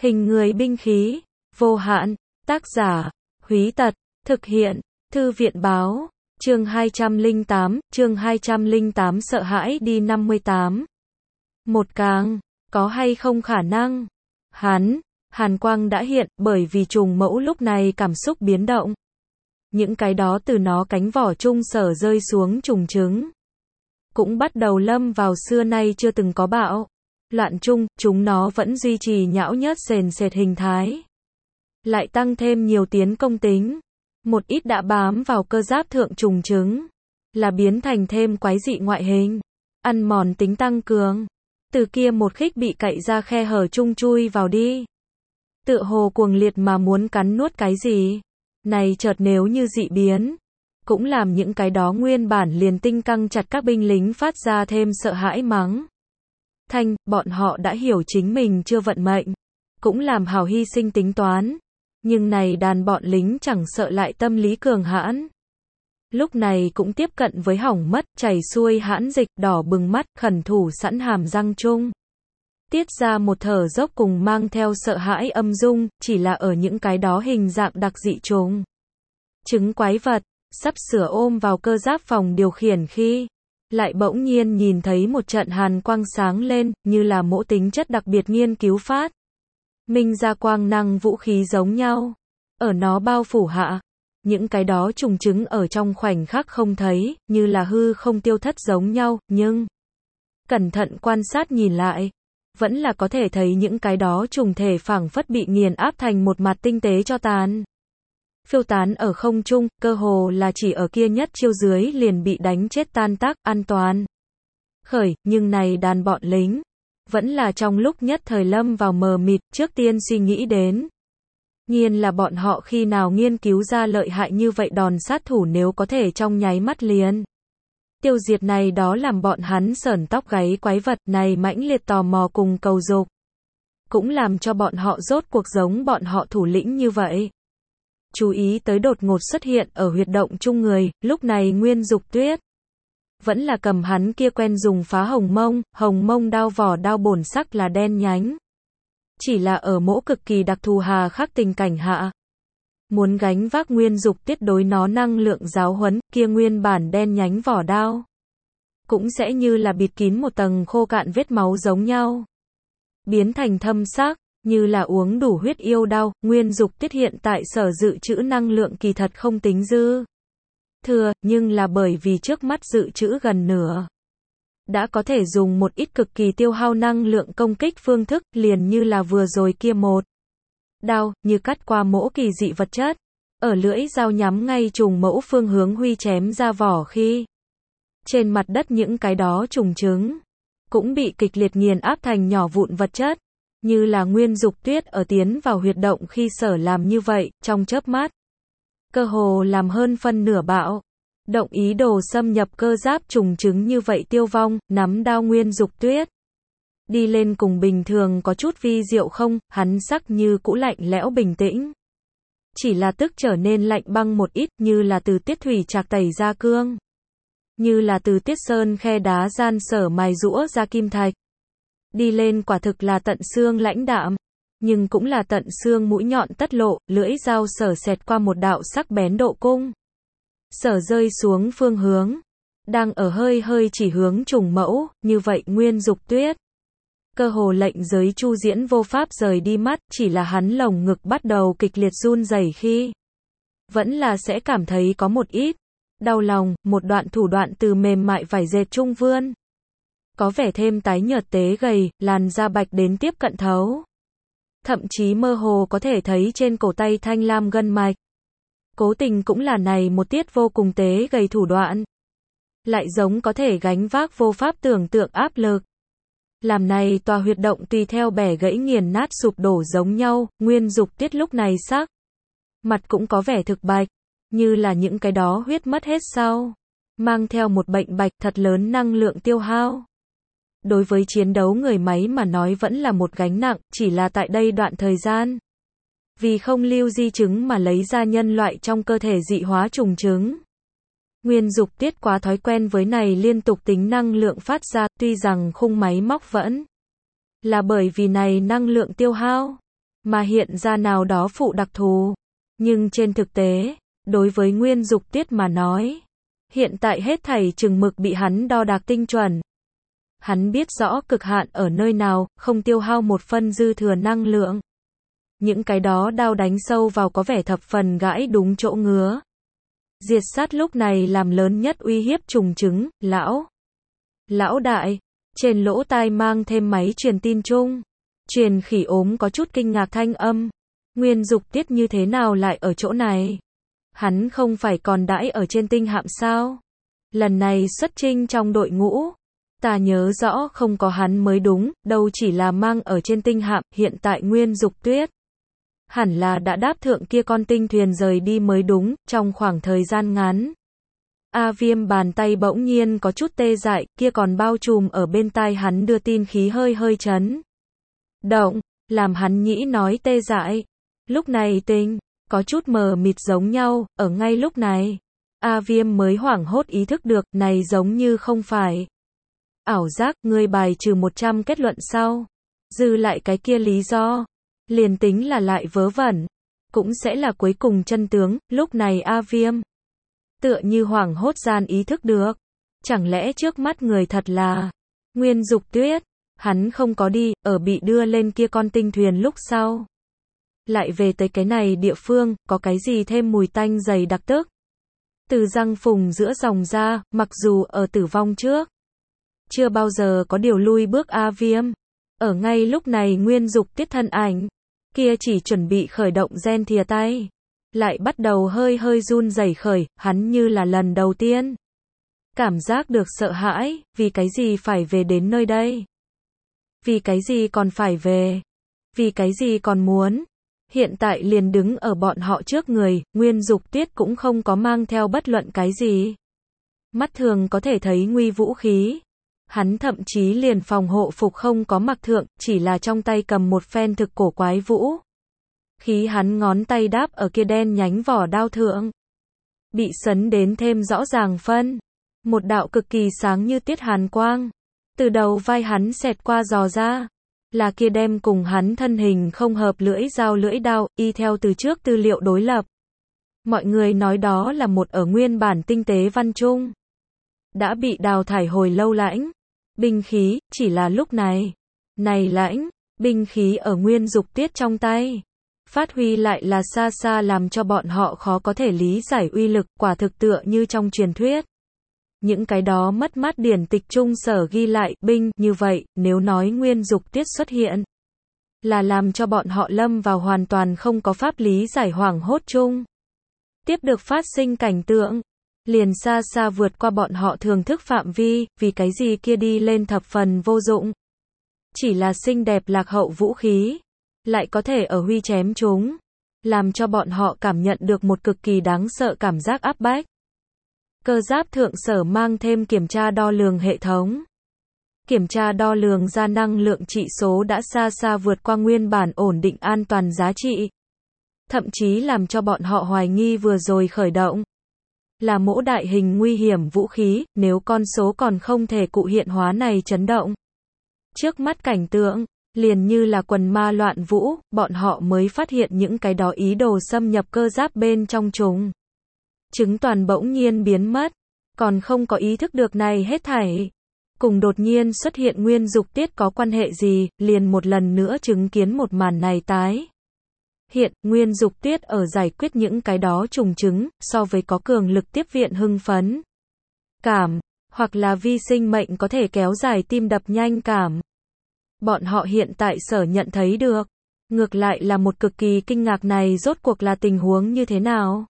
Hình người binh khí, vô hạn, tác giả, Húy Tật, thực hiện, Thư viện báo, chương 208 sợ hãi đi 58. Một càng, có hay không khả năng? Hàn quang đã hiện, bởi vì trùng mẫu lúc này cảm xúc biến động. Những cái đó từ nó cánh vỏ trung sở rơi xuống trùng trứng. Cũng bắt đầu lâm vào xưa nay chưa từng có bạo loạn chung, chúng nó vẫn duy trì nhão nhớt sền sệt hình thái. Lại tăng thêm nhiều tiến công tính. Một ít đã bám vào cơ giáp thượng trùng trứng. Là biến thành thêm quái dị ngoại hình. Ăn mòn tính tăng cường. Từ kia một khích bị cậy ra khe hở chung chui vào đi. Tựa hồ cuồng liệt mà muốn cắn nuốt cái gì. Này chợt nếu như dị biến. Cũng làm những cái đó nguyên bản liền tinh căng chặt các binh lính phát ra thêm sợ hãi mắng. Bọn họ đã hiểu chính mình chưa vận mệnh. Cũng làm hảo hy sinh tính toán. Nhưng này đàn bọn lính chẳng sợ lại tâm lý cường hãn. Lúc này cũng tiếp cận với hỏng mất, chảy xuôi hãn dịch, đỏ bừng mắt, khẩn thủ sẵn hàm răng chung. Tiết ra một thở dốc cùng mang theo sợ hãi âm dung, chỉ là ở những cái đó hình dạng đặc dị trùng. Trứng quái vật, sắp sửa ôm vào cơ giáp phòng điều khiển khi. Lại bỗng nhiên nhìn thấy một trận hàn quang sáng lên, như là mỗ tính chất đặc biệt nghiên cứu phát. Minh ra quang năng vũ khí giống nhau. Ở nó bao phủ hạ. Những cái đó trùng trứng ở trong khoảnh khắc không thấy, như là hư không tiêu thất giống nhau, nhưng cẩn thận quan sát nhìn lại, vẫn là có thể thấy những cái đó trùng thể phảng phất bị nghiền áp thành một mặt tinh tế cho tàn. Phiêu tán ở không trung, cơ hồ là chỉ ở kia nhất chiêu dưới liền bị đánh chết tan tác, an toàn. Nhưng này đàn bọn lính, vẫn là trong lúc nhất thời lâm vào mờ mịt, trước tiên suy nghĩ đến. Nhiên là bọn họ khi nào nghiên cứu ra lợi hại như vậy đòn sát thủ nếu có thể trong nháy mắt liền. Tiêu diệt này đó làm bọn hắn sởn tóc gáy quái vật này mãnh liệt tò mò cùng cầu dục. Cũng làm cho bọn họ rốt cuộc giống bọn họ thủ lĩnh như vậy. Chú ý tới đột ngột xuất hiện ở huyệt động chung người, lúc này Nguyên Dục Tuyết. Vẫn là cầm hắn kia quen dùng phá hồng mông đao vỏ đao bổn sắc là đen nhánh. Chỉ là ở mỗ cực kỳ đặc thù hà khắc tình cảnh hạ. Muốn gánh vác Nguyên Dục Tuyết đối nó năng lượng giáo huấn, kia nguyên bản đen nhánh vỏ đao. Cũng sẽ như là bịt kín một tầng khô cạn vết máu giống nhau. Biến thành thâm sắc. Như là uống đủ huyết yêu đau, Nguyên Dục Tuyết hiện tại sở dự trữ năng lượng kỳ thật không tính dư thừa, nhưng là bởi vì trước mắt dự trữ gần nửa. Đã có thể dùng một ít cực kỳ tiêu hao năng lượng công kích phương thức, liền như là vừa rồi kia một đao, như cắt qua mỗ kỳ dị vật chất. Ở lưỡi dao nhắm ngay trùng mẫu phương hướng huy chém ra vỏ khi. Trên mặt đất những cái đó trùng trứng, cũng bị kịch liệt nghiền áp thành nhỏ vụn vật chất. Như là Nguyên Dục Tuyết ở tiến vào huyệt động khi sở làm như vậy, trong chớp mắt. Cơ hồ làm hơn phân nửa bạo. Động ý đồ xâm nhập cơ giáp trùng trứng như vậy tiêu vong, nắm đao Nguyên Dục Tuyết. Đi lên cùng bình thường có chút vi diệu không, hắn sắc như cũ lạnh lẽo bình tĩnh. Chỉ là tức trở nên lạnh băng một ít, như là từ tiết thủy trạc tẩy ra cương. Như là từ tiết sơn khe đá gian sở mài rũa ra kim thạch. Đi lên quả thực là tận xương lãnh đạm, nhưng cũng là tận xương mũi nhọn tất lộ, lưỡi dao sở xẹt qua một đạo sắc bén độ cung. Sở rơi xuống phương hướng, đang ở hơi chỉ hướng trùng mẫu, như vậy Nguyên Dục Tuyết. Cơ hồ lệnh giới chu diễn vô pháp rời đi mắt, chỉ là hắn lồng ngực bắt đầu kịch liệt run rẩy khi. Vẫn là sẽ cảm thấy có một ít đau lòng, một đoạn thủ đoạn từ mềm mại vải dệt trung vươn. Có vẻ thêm tái nhợt tế gầy, làn da bạch đến tiếp cận thấu. Thậm chí mơ hồ có thể thấy trên cổ tay thanh lam gân mạch. Cố tình cũng là này một tiết vô cùng tế gầy thủ đoạn. Lại giống có thể gánh vác vô pháp tưởng tượng áp lực. Làm này tòa huyệt động tùy theo bẻ gãy nghiền nát sụp đổ giống nhau, Nguyên Dục Tuyết lúc này sắc. Mặt cũng có vẻ thực bạch, như là những cái đó huyết mất hết sau. Mang theo một bệnh bạch thật lớn năng lượng tiêu hao. Đối với chiến đấu người máy mà nói vẫn là một gánh nặng, chỉ là tại đây đoạn thời gian. Vì không lưu di chứng mà lấy ra nhân loại trong cơ thể dị hóa trùng trứng. Nguyên Dục Tuyết quá thói quen với này liên tục tính năng lượng phát ra, tuy rằng khung máy móc vẫn là bởi vì này năng lượng tiêu hao. mà hiện ra nào đó phụ đặc thù. Nhưng trên thực tế, đối với Nguyên Dục Tuyết mà nói, hiện tại hết thảy chừng mực bị hắn đo đạc tinh chuẩn. Hắn biết rõ cực hạn ở nơi nào, không tiêu hao một phân dư thừa năng lượng. Những cái đó đao đánh sâu vào có vẻ thập phần gãi đúng chỗ ngứa. Diệt sát lúc này làm lớn nhất uy hiếp trùng trứng, lão đại, trên lỗ tai mang thêm máy truyền tin chung. Truyền khỉ ốm có chút kinh ngạc thanh âm. Nguyên Dục Tiết như thế nào lại ở chỗ này? Hắn không phải còn đãi ở trên tinh hạm sao? Lần này xuất chinh trong đội ngũ. Ta nhớ rõ không có hắn mới đúng, đâu chỉ là mang ở trên tinh hạm, hiện tại Nguyên Dục Tuyết. Hẳn là đã đáp thượng kia con tinh thuyền rời đi mới đúng, trong khoảng thời gian ngắn. A Viêm bàn tay bỗng nhiên có chút tê dại, kia còn bao trùm ở bên tai hắn đưa tin khí hơi chấn động, làm hắn nhĩ nói tê dại. Lúc này tinh, có chút mờ mịt giống nhau, ở ngay lúc này. A Viêm mới hoảng hốt ý thức được, này giống như không phải ảo giác, ngươi bài trừ 100 kết luận sau. Dư lại cái kia lý do. Liền tính là lại vớ vẩn. Cũng sẽ là cuối cùng chân tướng, lúc này A Viêm. Tựa như hoảng hốt gian ý thức được. Chẳng lẽ trước mắt người thật là Nguyên Dục Tuyết. Hắn không có đi, ở bị đưa lên kia con tinh thuyền lúc sau. Lại về tới cái này địa phương, có cái gì thêm mùi tanh dày đặc tức. Từ răng phùng giữa dòng ra, mặc dù ở tử vong trước. Chưa bao giờ có điều lui bước A Viêm. Ở ngay lúc này Nguyên Dục Tiết thân ảnh. Kia chỉ chuẩn bị khởi động gen thìa tay. Lại bắt đầu hơi run rẩy khởi, hắn như là lần đầu tiên. Cảm giác được sợ hãi, vì cái gì phải về đến nơi đây? Vì cái gì còn phải về? Vì cái gì còn muốn? Hiện tại liền đứng ở bọn họ trước người, Nguyên Dục Tiết cũng không có mang theo bất luận cái gì. Mắt thường có thể thấy nguy vũ khí. Hắn thậm chí liền phòng hộ phục không có mặc thượng, chỉ là trong tay cầm một phen thực cổ quái vũ. Khí hắn ngón tay đáp ở kia đen nhánh vỏ đao thượng. Bị sấn đến thêm rõ ràng phân. Một đạo cực kỳ sáng như tiết hàn quang. Từ đầu vai hắn xẹt qua dò ra. Là kia đem cùng hắn thân hình không hợp lưỡi dao lưỡi đao, y theo từ trước tư liệu đối lập. Mọi người nói đó là một ở nguyên bản tinh tế văn trung. Đã bị đào thải hồi lâu lãnh. Binh khí, chỉ là lúc này. Này lãnh, binh khí ở Nguyên Dục Tiết trong tay. Phát huy lại là xa xa làm cho bọn họ khó có thể lý giải uy lực, quả thực tựa như trong truyền thuyết. Những cái đó mất mát điển tịch trung sở ghi lại, binh, như vậy, nếu nói Nguyên Dục Tiết xuất hiện. Là làm cho bọn họ lâm vào hoàn toàn không có pháp lý giải hoảng hốt chung. Tiếp được phát sinh cảnh tượng. Liền xa xa vượt qua bọn họ thường thức phạm vi, vì cái gì kia đi lên thập phần vô dụng. Chỉ là xinh đẹp lạc hậu vũ khí. Lại có thể ở huy chém chúng. Làm cho bọn họ cảm nhận được một cực kỳ đáng sợ cảm giác áp bách. Cơ giáp thượng sở mang thêm kiểm tra đo lường hệ thống. Kiểm tra đo lường ra năng lượng trị số đã xa xa vượt qua nguyên bản ổn định an toàn giá trị. Thậm chí làm cho bọn họ hoài nghi vừa rồi khởi động. Là mỗ đại hình nguy hiểm vũ khí, nếu con số còn không thể cụ hiện hóa này chấn động. Trước mắt cảnh tượng, liền như là quần ma loạn vũ, bọn họ mới phát hiện những cái đó ý đồ xâm nhập cơ giáp bên trong chúng. Chứng toàn bỗng nhiên biến mất, còn không có ý thức được này hết thảy. Cùng đột nhiên xuất hiện Nguyên Dục Tiết có quan hệ gì, liền một lần nữa chứng kiến một màn này tái. Hiện, Nguyên Dục Tiết ở giải quyết những cái đó trùng chứng, so với có cường lực tiếp viện hưng phấn. Cảm, hoặc là vi sinh mệnh có thể kéo dài tim đập nhanh cảm. Bọn họ hiện tại sở nhận thấy được. Ngược lại là một cực kỳ kinh ngạc này rốt cuộc là tình huống như thế nào.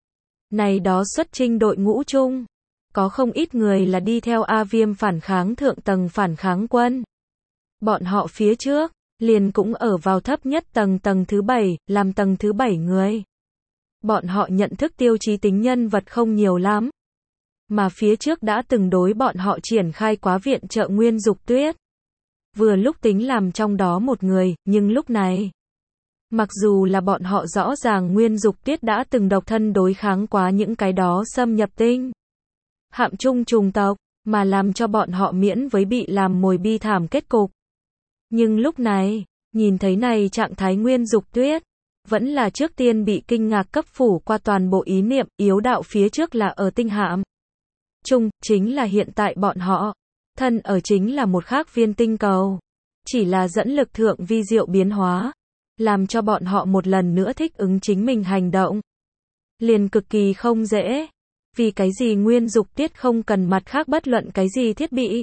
Này đó xuất chinh đội ngũ chung. Có không ít người là đi theo A Viêm phản kháng thượng tầng phản kháng quân. Bọn họ phía trước. Liền cũng ở vào thấp nhất tầng thứ 7, làm tầng thứ 7 người. Bọn họ nhận thức tiêu chí tính nhân vật không nhiều lắm. Mà phía trước đã từng đối bọn họ triển khai quá viện trợ Nguyên Dục Tuyết. Vừa lúc tính làm trong đó một người, nhưng lúc này. Mặc dù là bọn họ rõ ràng Nguyên Dục Tuyết đã từng độc thân đối kháng quá những cái đó xâm nhập tinh. Hạm chung trùng tộc, mà làm cho bọn họ miễn với bị làm mồi bi thảm kết cục. Nhưng lúc này, Nhìn thấy này trạng thái Nguyên Dục Tuyết, vẫn là trước tiên bị kinh ngạc cấp phủ qua toàn bộ ý niệm, yếu đạo phía trước là ở tinh hạm chung, chính là hiện tại bọn họ, thân ở chính là một khác viên tinh cầu. Chỉ là dẫn lực thượng vi diệu biến hóa, làm cho bọn họ một lần nữa thích ứng chính mình hành động. Liền cực kỳ không dễ. Vì cái gì Nguyên Dục Tiết không cần mặt khác bất luận cái gì thiết bị,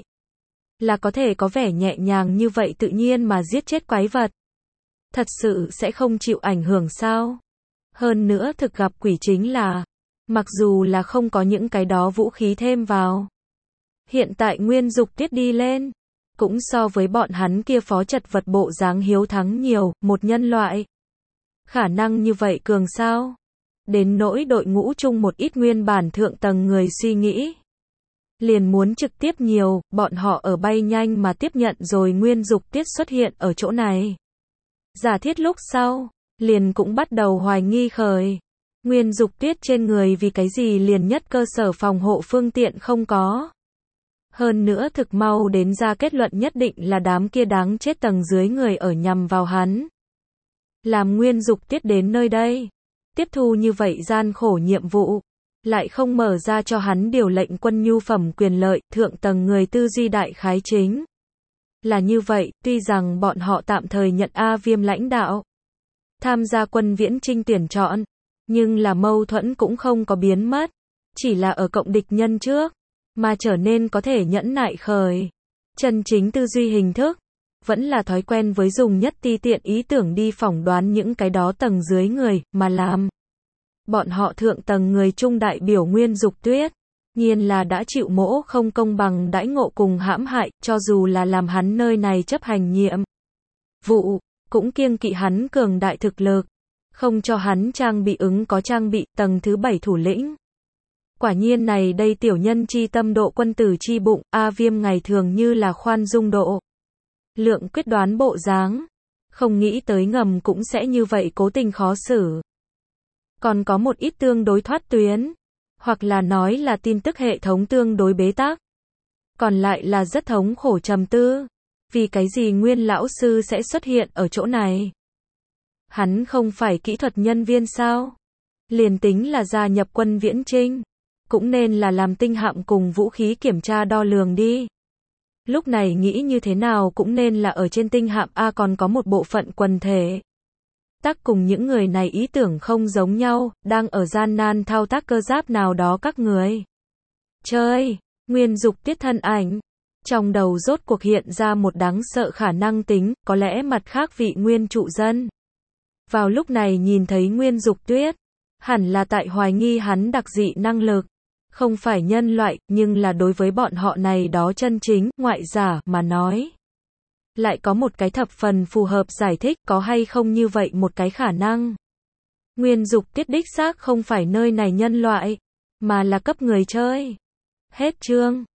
là có thể có vẻ nhẹ nhàng như vậy tự nhiên mà giết chết quái vật. Thật sự sẽ không chịu ảnh hưởng sao? Hơn nữa thực gặp quỷ chính là, mặc dù là không có những cái đó vũ khí thêm vào, hiện tại Nguyên Dục Tiết đi lên, cũng so với bọn hắn kia phó chật vật bộ dáng hiếu thắng nhiều, một nhân loại. Khả năng như vậy cường sao? Đến nỗi đội ngũ chung một ít nguyên bản thượng tầng người suy nghĩ, liền muốn trực tiếp nhiều, bọn họ ở bay nhanh mà tiếp nhận rồi Nguyên Dục Tiết xuất hiện ở chỗ này. Giả thiết lúc sau, liền cũng bắt đầu hoài nghi khởi. Nguyên Dục Tiết trên người vì cái gì liền nhất cơ sở phòng hộ phương tiện không có. Hơn nữa thực mau đến ra kết luận nhất định là đám kia đáng chết tầng dưới người ở nhằm vào hắn. Làm Nguyên Dục Tiết đến nơi đây, tiếp thu như vậy gian khổ nhiệm vụ, lại không mở ra cho hắn điều lệnh quân nhu phẩm quyền lợi, thượng tầng người tư duy đại khái chính. Là như vậy, tuy rằng bọn họ tạm thời nhận A Viêm lãnh đạo, tham gia quân viễn chinh tuyển chọn, nhưng là mâu thuẫn cũng không có biến mất, chỉ là ở cộng địch nhân trước, mà trở nên có thể nhẫn nại khởi. Chân chính tư duy hình thức, vẫn là thói quen với dùng nhất ti tiện ý tưởng đi phỏng đoán những cái đó tầng dưới người, mà làm. Bọn họ thượng tầng người trung đại biểu Nguyên Dục Tuyết, nhiên là đã chịu mỗ không công bằng đãi ngộ cùng hãm hại, cho dù là làm hắn nơi này chấp hành nhiệm vụ, cũng kiêng kỵ hắn cường đại thực lực, không cho hắn trang bị ứng có trang bị, tầng thứ 7 thủ lĩnh. Quả nhiên này đây tiểu nhân chi tâm độ quân tử chi bụng, A Viêm ngày thường như là khoan dung độ lượng quyết đoán bộ dáng, không nghĩ tới ngầm cũng sẽ như vậy cố tình khó xử. Còn có một ít tương đối thoát tuyến, hoặc là nói là tin tức hệ thống tương đối bế tắc, còn lại là rất thống khổ trầm tư. Vì cái gì Nguyên lão sư sẽ xuất hiện ở chỗ này? Hắn không phải kỹ thuật nhân viên sao? Liền tính là gia nhập quân viễn chinh, cũng nên là làm tinh hạm cùng vũ khí kiểm tra đo lường đi. Lúc này nghĩ như thế nào cũng nên là ở trên tinh hạm A còn có một bộ phận quần thể. Tác cùng những người này ý tưởng không giống nhau, đang ở gian nan thao tác cơ giáp nào đó các người. Chơi, Nguyên Dục Tiết thân ảnh. Trong đầu rốt cuộc hiện ra một đáng sợ khả năng tính, có lẽ mặt khác vị nguyên trụ dân. Vào lúc này nhìn thấy Nguyên Dục Tuyết, hẳn là tại hoài nghi hắn đặc dị năng lực. Không phải nhân loại, nhưng là đối với bọn họ này đó chân chính, ngoại giả, mà nói. Lại có một cái thập phần phù hợp giải thích có hay không như vậy một cái khả năng. Nguyên Dục Tiết đích xác không phải nơi này nhân loại, mà là cấp người chơi. Hết chương.